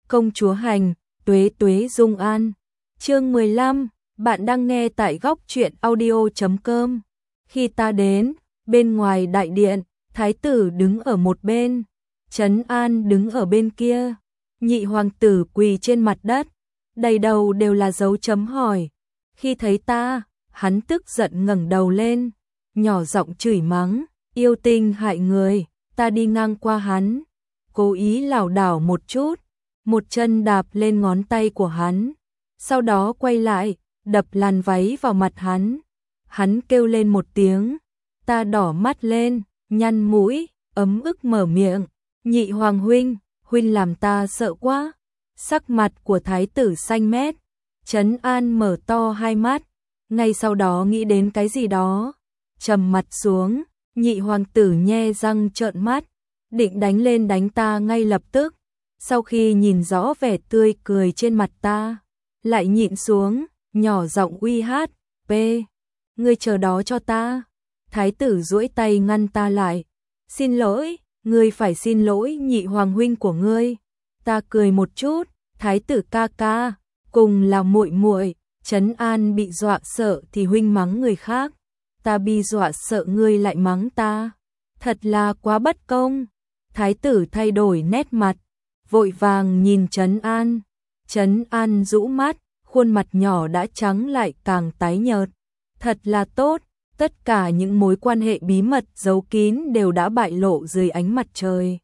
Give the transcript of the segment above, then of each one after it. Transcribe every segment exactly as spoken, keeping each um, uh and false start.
Công chúa hành, tuế tuế dung an. Chương mười lăm, bạn đang nghe tại góc truyện audio chấm com. Khi ta đến, bên ngoài đại điện, thái tử đứng ở một bên, Trấn An đứng ở bên kia. Nhị hoàng tử quỳ trên mặt đất, đầy đầu đều là dấu chấm hỏi. Khi thấy ta, hắn tức giận ngẩng đầu lên, nhỏ giọng chửi mắng, yêu tinh hại người. Ta đi ngang qua hắn, cố ý lảo đảo một chút, một chân đạp lên ngón tay của hắn, sau đó quay lại, đập làn váy vào mặt hắn. Hắn kêu lên một tiếng, ta đỏ mắt lên, nhăn mũi, ấm ức mở miệng, nhị hoàng huynh, huynh làm ta sợ quá. Sắc mặt của thái tử xanh mét, Trấn An mở to hai mắt, ngay sau đó nghĩ đến cái gì đó, trầm mặt xuống. Nhị hoàng tử nhe răng trợn mắt, định đánh lên đánh ta ngay lập tức. Sau khi nhìn rõ vẻ tươi cười trên mặt ta, lại nhịn xuống, nhỏ giọng uy hát, p, ngươi chờ đó cho ta. Thái tử duỗi tay ngăn ta lại, xin lỗi, ngươi phải xin lỗi nhị hoàng huynh của ngươi. Ta cười một chút, thái tử ca ca, cùng là muội muội, Trấn An bị dọa sợ thì huynh mắng người khác, ta bị dọa sợ ngươi lại mắng ta, thật là quá bất công. Thái tử thay đổi nét mặt, vội vàng nhìn Trấn An. Trấn An rũ mắt, khuôn mặt nhỏ đã trắng lại càng tái nhợt. Thật là tốt, tất cả những mối quan hệ bí mật giấu kín đều đã bại lộ dưới ánh mặt trời.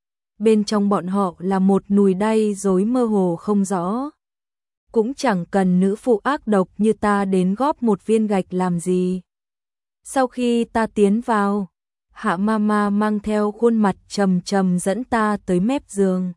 Bên trong bọn họ là một nùi đay rối mơ hồ không rõ. Cũng chẳng cần nữ phụ ác độc như ta đến góp một viên gạch làm gì. Sau khi ta tiến vào, Hạ Mama mang theo khuôn mặt trầm trầm dẫn ta tới mép giường.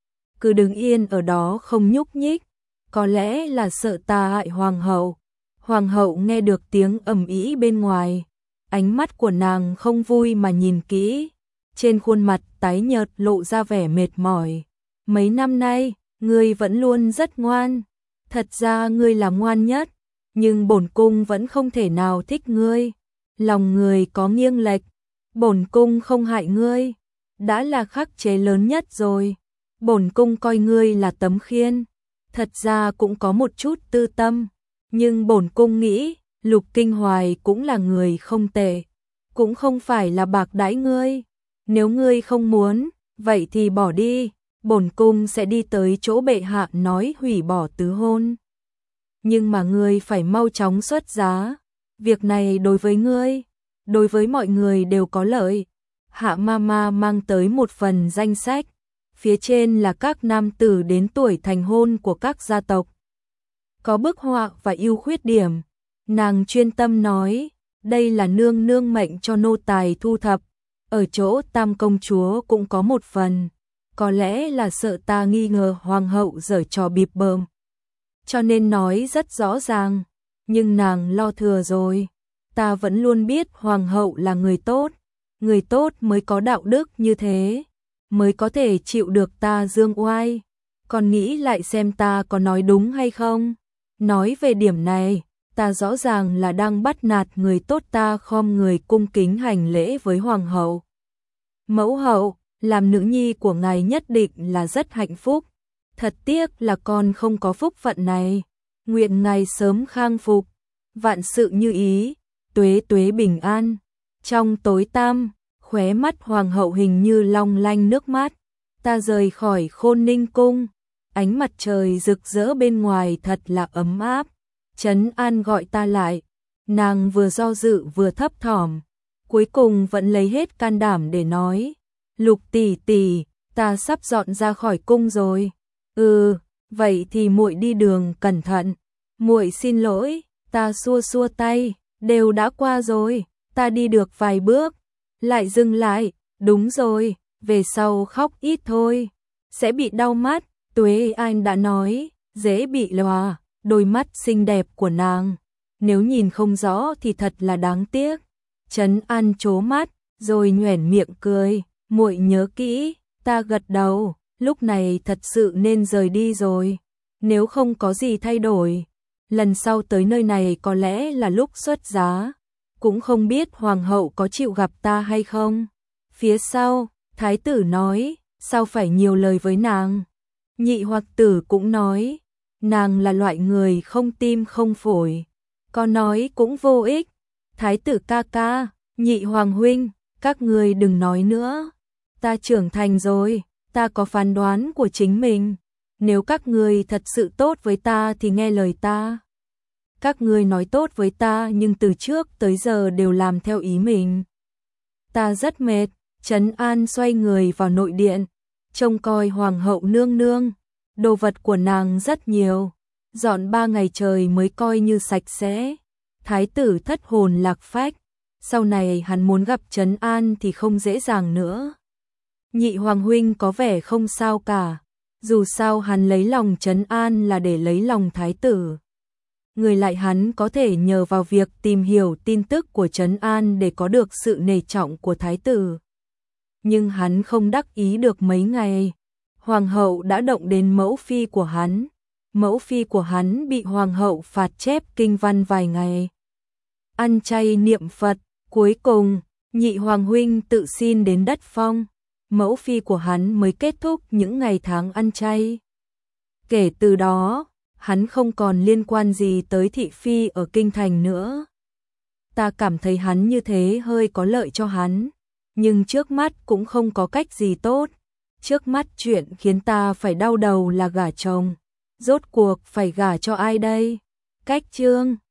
Cứ đứng yên ở đó không nhúc nhích, có lẽ là sợ ta hại hoàng hậu. Hoàng hậu nghe được tiếng ầm ĩ bên ngoài, ánh mắt của nàng không vui mà nhìn kỹ, trên khuôn mặt tái nhợt lộ ra vẻ mệt mỏi. Mấy năm nay, ngươi vẫn luôn rất ngoan, thật ra ngươi là ngoan nhất, nhưng bổn cung vẫn không thể nào thích ngươi. Lòng người có nghiêng lệch, bổn cung không hại ngươi, đã là khắc chế lớn nhất rồi. Bổn cung coi ngươi là tấm khiên, thật ra cũng có một chút tư tâm, nhưng bổn cung nghĩ Lục Kinh Hoài cũng là người không tệ, cũng không phải là bạc đãi ngươi. Nếu ngươi không muốn, vậy thì bỏ đi, bổn cung sẽ đi tới chỗ bệ hạ nói hủy bỏ tứ hôn. Nhưng mà ngươi phải mau chóng xuất giá. Việc này đối với ngươi, đối với mọi người đều có lợi. Hạ Mama mang tới một phần danh sách, phía trên là các nam tử đến tuổi thành hôn của các gia tộc. Có bức họa và ưu khuyết điểm. Nàng chuyên tâm nói, đây là nương nương mệnh cho nô tài thu thập, ở chỗ tam công chúa cũng có một phần. Có lẽ là sợ ta nghi ngờ hoàng hậu giở trò bịp bợm, cho nên nói rất rõ ràng. Nhưng nàng lo thừa rồi, ta vẫn luôn biết hoàng hậu là người tốt, người tốt mới có đạo đức như thế, mới có thể chịu được ta dương oai. Còn nghĩ lại xem ta có nói đúng hay không? Nói về điểm này, ta rõ ràng là đang bắt nạt người tốt. Ta khom người cung kính hành lễ với hoàng hậu. Mẫu hậu, làm nữ nhi của ngài nhất định là rất hạnh phúc, thật tiếc là con không có phúc phận này. Nguyện ngài sớm khang phục, vạn sự như ý, tuế tuế bình an. Trong tối tăm, khóe mắt hoàng hậu hình như long lanh nước mắt. Ta rời khỏi Khôn Ninh cung, ánh mặt trời rực rỡ bên ngoài thật là ấm áp. Trấn An gọi ta lại, nàng vừa do dự vừa thấp thỏm, cuối cùng vẫn lấy hết can đảm để nói, Lục tỷ tỷ, ta sắp dọn ra khỏi cung rồi. Ừ, vậy thì muội đi đường cẩn thận. Muội xin lỗi. Ta xua xua tay, đều đã qua rồi. Ta đi được vài bước, lại dừng lại. Đúng rồi, về sau khóc ít thôi, sẽ bị đau mắt. Tuế Anh đã nói, dễ bị lòa. Đôi mắt xinh đẹp của nàng, nếu nhìn không rõ thì thật là đáng tiếc. Trấn An trố mắt, rồi nhoẻn miệng cười, muội nhớ kỹ. Ta gật đầu, lúc này thật sự nên rời đi rồi. Nếu không có gì thay đổi, lần sau tới nơi này có lẽ là lúc xuất giá. Cũng không biết hoàng hậu có chịu gặp ta hay không. Phía sau, thái tử nói, sao phải nhiều lời với nàng. Nhị hoặc tử cũng nói, nàng là loại người không tim không phổi, có nói cũng vô ích. Thái tử ca ca, nhị hoàng huynh, các người đừng nói nữa. Ta trưởng thành rồi, ta có phán đoán của chính mình. Nếu các người thật sự tốt với ta thì nghe lời ta. Các người nói tốt với ta nhưng từ trước tới giờ đều làm theo ý mình. Ta rất mệt. Trấn An xoay người vào nội điện, trông coi hoàng hậu nương nương. Đồ vật của nàng rất nhiều, dọn ba ngày trời mới coi như sạch sẽ. Thái tử thất hồn lạc phách, sau này hắn muốn gặp Trấn An thì không dễ dàng nữa. Nhị hoàng huynh có vẻ không sao cả, dù sao hắn lấy lòng Trấn An là để lấy lòng thái tử. Người lại hắn có thể nhờ vào việc tìm hiểu tin tức của Trấn An để có được sự nể trọng của thái tử. Nhưng hắn không đắc ý được mấy ngày, hoàng hậu đã động đến mẫu phi của hắn. Mẫu phi của hắn bị hoàng hậu phạt chép kinh văn vài ngày. Ăn chay niệm Phật, cuối cùng, nhị hoàng huynh tự xin đến đất phong. Mẫu phi của hắn mới kết thúc những ngày tháng ăn chay. Kể từ đó, hắn không còn liên quan gì tới thị phi ở kinh thành nữa. Ta cảm thấy hắn như thế hơi có lợi cho hắn, nhưng trước mắt cũng không có cách gì tốt. Trước mắt chuyện khiến ta phải đau đầu là gả chồng. Rốt cuộc phải gả cho ai đây? Cách chương